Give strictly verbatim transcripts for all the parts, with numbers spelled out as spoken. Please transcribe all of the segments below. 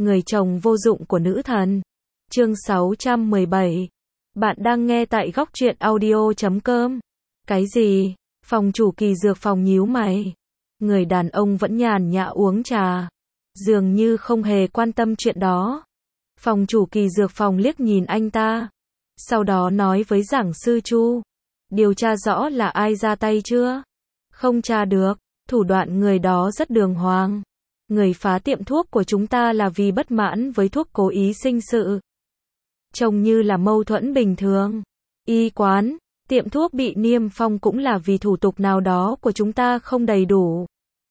Người chồng vô dụng của nữ thần. Chương sáu trăm mười bảy. Bạn đang nghe tại góc truyện audio chấm com. Cái gì? Phòng chủ Kỳ Dược phòng nhíu mày. Người đàn ông vẫn nhàn nhã uống trà, dường như không hề quan tâm chuyện đó. Phòng chủ Kỳ Dược phòng liếc nhìn anh ta, sau đó nói với giảng sư Chu, điều tra rõ là ai ra tay chưa? Không tra được, thủ đoạn người đó rất đường hoàng. Người phá tiệm thuốc của chúng ta là vì bất mãn với thuốc cố ý sinh sự. Trông như là mâu thuẫn bình thường. Y quán, tiệm thuốc bị niêm phong cũng là vì thủ tục nào đó của chúng ta không đầy đủ.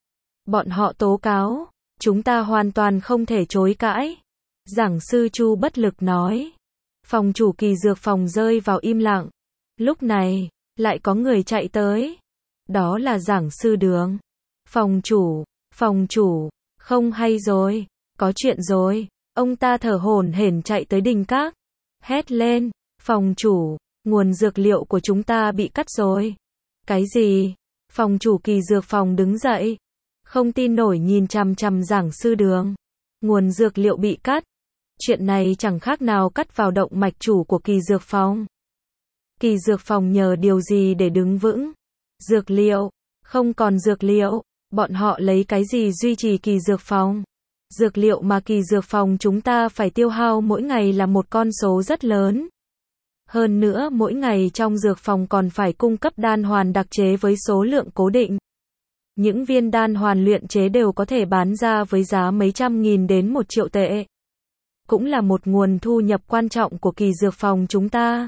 Bọn họ tố cáo, chúng ta hoàn toàn không thể chối cãi. Giảng sư Chu bất lực nói. Phòng chủ Kỳ Dược phòng rơi vào im lặng. Lúc này, lại có người chạy tới. Đó là giảng sư Đường. Phòng chủ, phòng chủ, không hay rồi, có chuyện rồi. Ông ta thở hổn hển chạy tới đình các, hét lên, phòng chủ, nguồn dược liệu của chúng ta bị cắt rồi. Cái gì? Phòng chủ Kỳ Dược phòng đứng dậy, không tin nổi nhìn chằm chằm giảng sư Đường. Nguồn dược liệu bị cắt. Chuyện này chẳng khác nào cắt vào động mạch chủ của Kỳ Dược phòng. Kỳ Dược phòng nhờ điều gì để đứng vững? Dược liệu. Không còn dược liệu, bọn họ lấy cái gì duy trì Kỳ Dược phòng? Dược liệu mà Kỳ Dược phòng chúng ta phải tiêu hao mỗi ngày là một con số rất lớn. Hơn nữa mỗi ngày trong dược phòng còn phải cung cấp đan hoàn đặc chế với số lượng cố định. Những viên đan hoàn luyện chế đều có thể bán ra với giá mấy trăm nghìn đến một triệu tệ. Cũng là một nguồn thu nhập quan trọng của Kỳ Dược phòng chúng ta.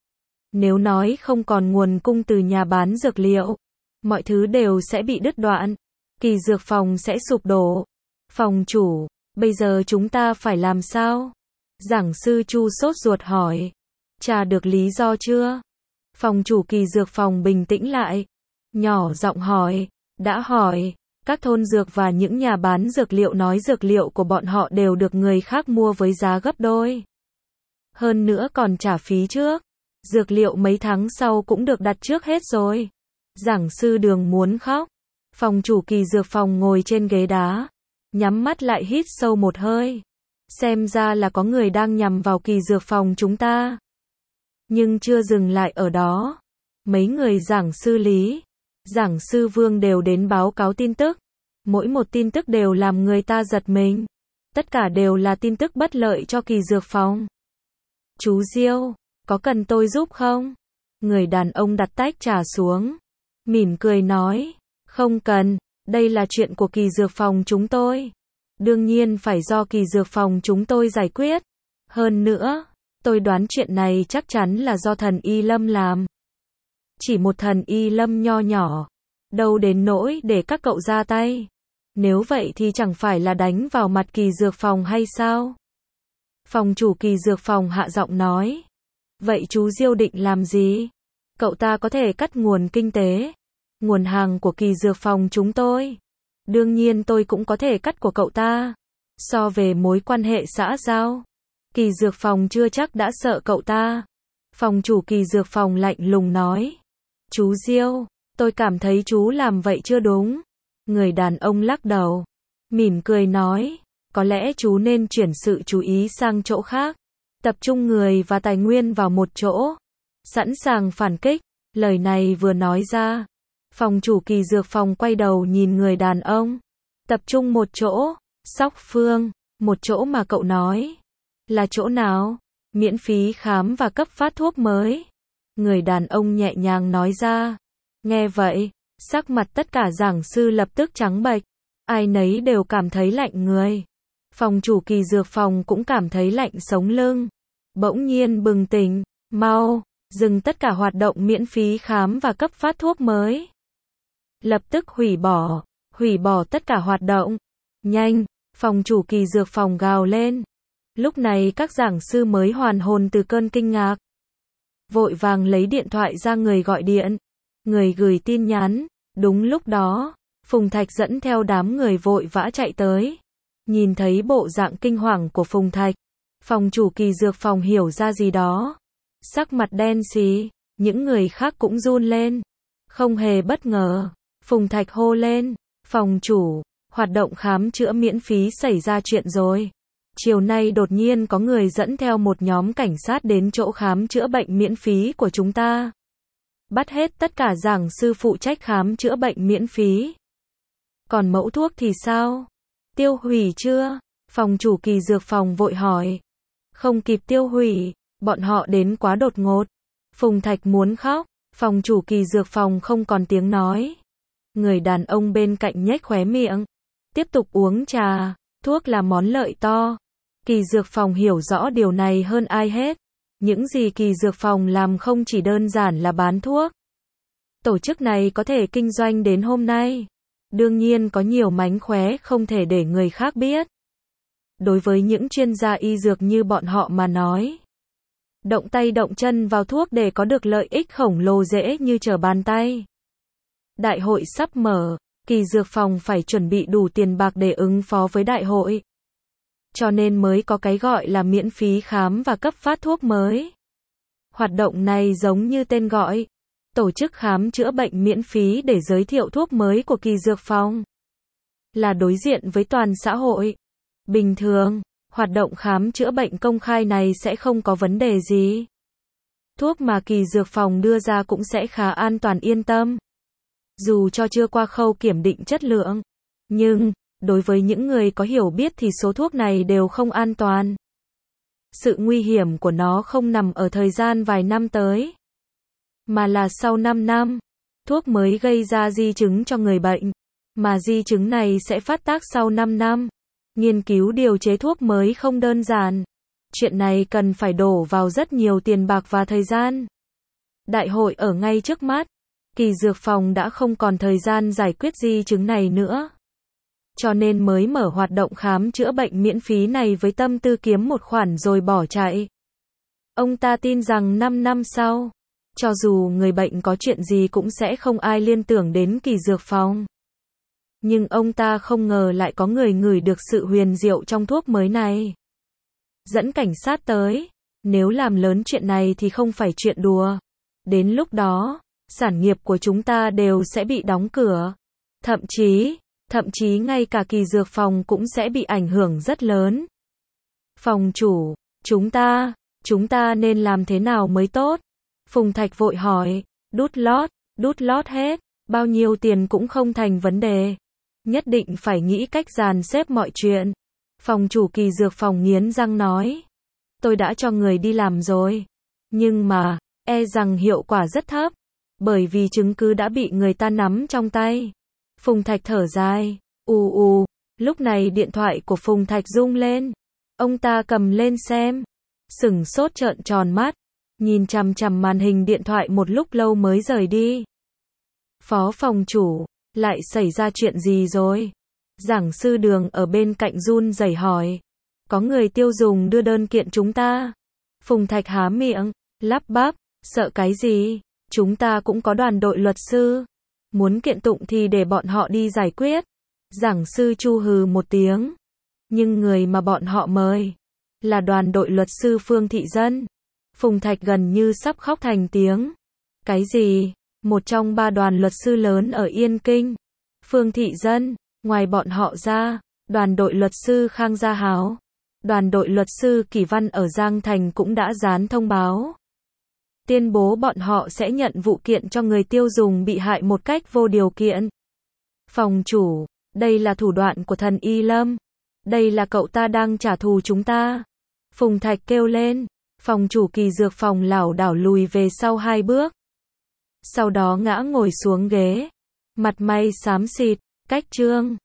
Nếu nói không còn nguồn cung từ nhà bán dược liệu, mọi thứ đều sẽ bị đứt đoạn. Kỳ Dược phòng sẽ sụp đổ. Phòng chủ, bây giờ chúng ta phải làm sao? Giảng sư Chu sốt ruột hỏi. Tra được lý do chưa? Phòng chủ Kỳ Dược phòng bình tĩnh lại, nhỏ giọng hỏi. Đã hỏi. Các thôn dược và những nhà bán dược liệu nói dược liệu của bọn họ đều được người khác mua với giá gấp đôi. Hơn nữa còn trả phí trước. Dược liệu mấy tháng sau cũng được đặt trước hết rồi. Giảng sư Đường muốn khóc. Phòng chủ Kỳ Dược phòng ngồi trên ghế đá, nhắm mắt lại hít sâu một hơi. Xem ra là có người đang nhằm vào Kỳ Dược phòng chúng ta. Nhưng chưa dừng lại ở đó. Mấy người giảng sư Lý, giảng sư Vương đều đến báo cáo tin tức. Mỗi một tin tức đều làm người ta giật mình. Tất cả đều là tin tức bất lợi cho Kỳ Dược phòng. Chú Diêu, có cần tôi giúp không? Người đàn ông đặt tách trà xuống, mỉm cười nói. Không cần, đây là chuyện của Kỳ Dược phòng chúng tôi. Đương nhiên phải do Kỳ Dược phòng chúng tôi giải quyết. Hơn nữa, tôi đoán chuyện này chắc chắn là do thần Y Lâm làm. Chỉ một thần Y Lâm nho nhỏ, đâu đến nỗi để các cậu ra tay. Nếu vậy thì chẳng phải là đánh vào mặt Kỳ Dược phòng hay sao? Phòng chủ Kỳ Dược phòng hạ giọng nói. Vậy chú Diêu định làm gì? Cậu ta có thể cắt nguồn kinh tế, nguồn hàng của Kỳ Dược phòng chúng tôi. Đương nhiên tôi cũng có thể cắt của cậu ta. So về mối quan hệ xã giao, Kỳ Dược phòng chưa chắc đã sợ cậu ta. Phòng chủ Kỳ Dược phòng lạnh lùng nói. Chú Diêu, tôi cảm thấy chú làm vậy chưa đúng. Người đàn ông lắc đầu, mỉm cười nói. Có lẽ chú nên chuyển sự chú ý sang chỗ khác. Tập trung người và tài nguyên vào một chỗ. Sẵn sàng phản kích. Lời này vừa nói ra, phòng chủ Kỳ Dược phòng quay đầu nhìn người đàn ông. Tập trung một chỗ. Sóc Phương, một chỗ mà cậu nói. Là chỗ nào? Miễn phí khám và cấp phát thuốc mới. Người đàn ông nhẹ nhàng nói ra. Nghe vậy, sắc mặt tất cả giảng sư lập tức trắng bệch. Ai nấy đều cảm thấy lạnh người. Phòng chủ Kỳ Dược phòng cũng cảm thấy lạnh sống lưng. Bỗng nhiên bừng tỉnh. Mau, dừng tất cả hoạt động miễn phí khám và cấp phát thuốc mới. Lập tức hủy bỏ, hủy bỏ tất cả hoạt động. Nhanh, phòng chủ Kỳ Dược phòng gào lên. Lúc này các giảng sư mới hoàn hồn từ cơn kinh ngạc. Vội vàng lấy điện thoại ra người gọi điện, người gửi tin nhắn. Đúng lúc đó, Phùng Thạch dẫn theo đám người vội vã chạy tới. Nhìn thấy bộ dạng kinh hoàng của Phùng Thạch, phòng chủ Kỳ Dược phòng hiểu ra gì đó. Sắc mặt đen xì, những người khác cũng run lên. Không hề bất ngờ, Phùng Thạch hô lên. Phòng chủ, hoạt động khám chữa miễn phí xảy ra chuyện rồi. Chiều nay đột nhiên có người dẫn theo một nhóm cảnh sát đến chỗ khám chữa bệnh miễn phí của chúng ta. Bắt hết tất cả giảng sư phụ trách khám chữa bệnh miễn phí. Còn mẫu thuốc thì sao? Tiêu hủy chưa? Phòng chủ Kỳ dược phòng vội hỏi. Không kịp tiêu hủy, bọn họ đến quá đột ngột. Phùng Thạch muốn khóc, phòng chủ Kỳ dược phòng không còn tiếng nói. Người đàn ông bên cạnh nhếch khóe miệng, tiếp tục uống trà, thuốc là món lợi to. Kỳ dược phòng hiểu rõ điều này hơn ai hết. Những gì Kỳ dược phòng làm không chỉ đơn giản là bán thuốc. Tổ chức này có thể kinh doanh đến hôm nay. Đương nhiên có nhiều mánh khóe không thể để người khác biết. Đối với những chuyên gia y dược như bọn họ mà nói, động tay động chân vào thuốc để có được lợi ích khổng lồ dễ như trở bàn tay. Đại hội sắp mở, Kỳ dược phòng phải chuẩn bị đủ tiền bạc để ứng phó với đại hội. Cho nên mới có cái gọi là miễn phí khám và cấp phát thuốc mới. Hoạt động này giống như tên gọi, tổ chức khám chữa bệnh miễn phí để giới thiệu thuốc mới của Kỳ dược phòng. Là đối diện với toàn xã hội. Bình thường, hoạt động khám chữa bệnh công khai này sẽ không có vấn đề gì. Thuốc mà Kỳ dược phòng đưa ra cũng sẽ khá an toàn yên tâm. Dù cho chưa qua khâu kiểm định chất lượng. Nhưng, đối với những người có hiểu biết thì số thuốc này đều không an toàn. Sự nguy hiểm của nó không nằm ở thời gian vài năm tới, mà là sau năm năm, thuốc mới gây ra di chứng cho người bệnh, mà di chứng này sẽ phát tác sau năm năm. Nghiên cứu điều chế thuốc mới không đơn giản. Chuyện này cần phải đổ vào rất nhiều tiền bạc và thời gian. Đại hội ở ngay trước mắt. Kỳ dược phòng đã không còn thời gian giải quyết di chứng này nữa. Cho nên mới mở hoạt động khám chữa bệnh miễn phí này với tâm tư kiếm một khoản rồi bỏ chạy. Ông ta tin rằng năm năm sau, cho dù người bệnh có chuyện gì cũng sẽ không ai liên tưởng đến Kỳ dược phòng. Nhưng ông ta không ngờ lại có người ngửi được sự huyền diệu trong thuốc mới này. Dẫn cảnh sát tới, nếu làm lớn chuyện này thì không phải chuyện đùa. Đến lúc đó, sản nghiệp của chúng ta đều sẽ bị đóng cửa. Thậm chí, thậm chí ngay cả Kỳ dược phòng cũng sẽ bị ảnh hưởng rất lớn. Phòng chủ, chúng ta, chúng ta nên làm thế nào mới tốt? Phùng Thạch vội hỏi, đút lót, đút lót hết, bao nhiêu tiền cũng không thành vấn đề. Nhất định phải nghĩ cách dàn xếp mọi chuyện. Phòng chủ Kỳ dược phòng nghiến răng nói. Tôi đã cho người đi làm rồi. Nhưng mà, e rằng hiệu quả rất thấp. Bởi vì chứng cứ đã bị người ta nắm trong tay. Phùng Thạch thở dài. Ù ù, lúc này điện thoại của Phùng Thạch rung lên. Ông ta cầm lên xem. Sửng sốt trợn tròn mắt. Nhìn chằm chằm màn hình điện thoại một lúc lâu mới rời đi. Phó phòng chủ, lại xảy ra chuyện gì rồi? Giảng sư Đường ở bên cạnh run rẩy hỏi. Có người tiêu dùng đưa đơn kiện chúng ta. Phùng Thạch há miệng, lắp bắp, sợ cái gì? Chúng ta cũng có đoàn đội luật sư. Muốn kiện tụng thì để bọn họ đi giải quyết. Giảng sư Chu hừ một tiếng. Nhưng người mà bọn họ mời là đoàn đội luật sư Phương Thị Dân. Phùng Thạch gần như sắp khóc thành tiếng. Cái gì? Một trong ba đoàn luật sư lớn ở Yên Kinh. Phương Thị Dân, ngoài bọn họ ra, đoàn đội luật sư Khang Gia Háo, đoàn đội luật sư Kỳ Văn ở Giang Thành cũng đã dán thông báo. Tuyên bố bọn họ sẽ nhận vụ kiện cho người tiêu dùng bị hại một cách vô điều kiện. Phòng chủ, đây là thủ đoạn của thần Y Lâm. Đây là cậu ta đang trả thù chúng ta. Phùng Thạch kêu lên. Phòng chủ Kỳ dược phòng lảo đảo lùi về sau hai bước. Sau đó ngã ngồi xuống ghế. Mặt mày xám xịt, cách trương.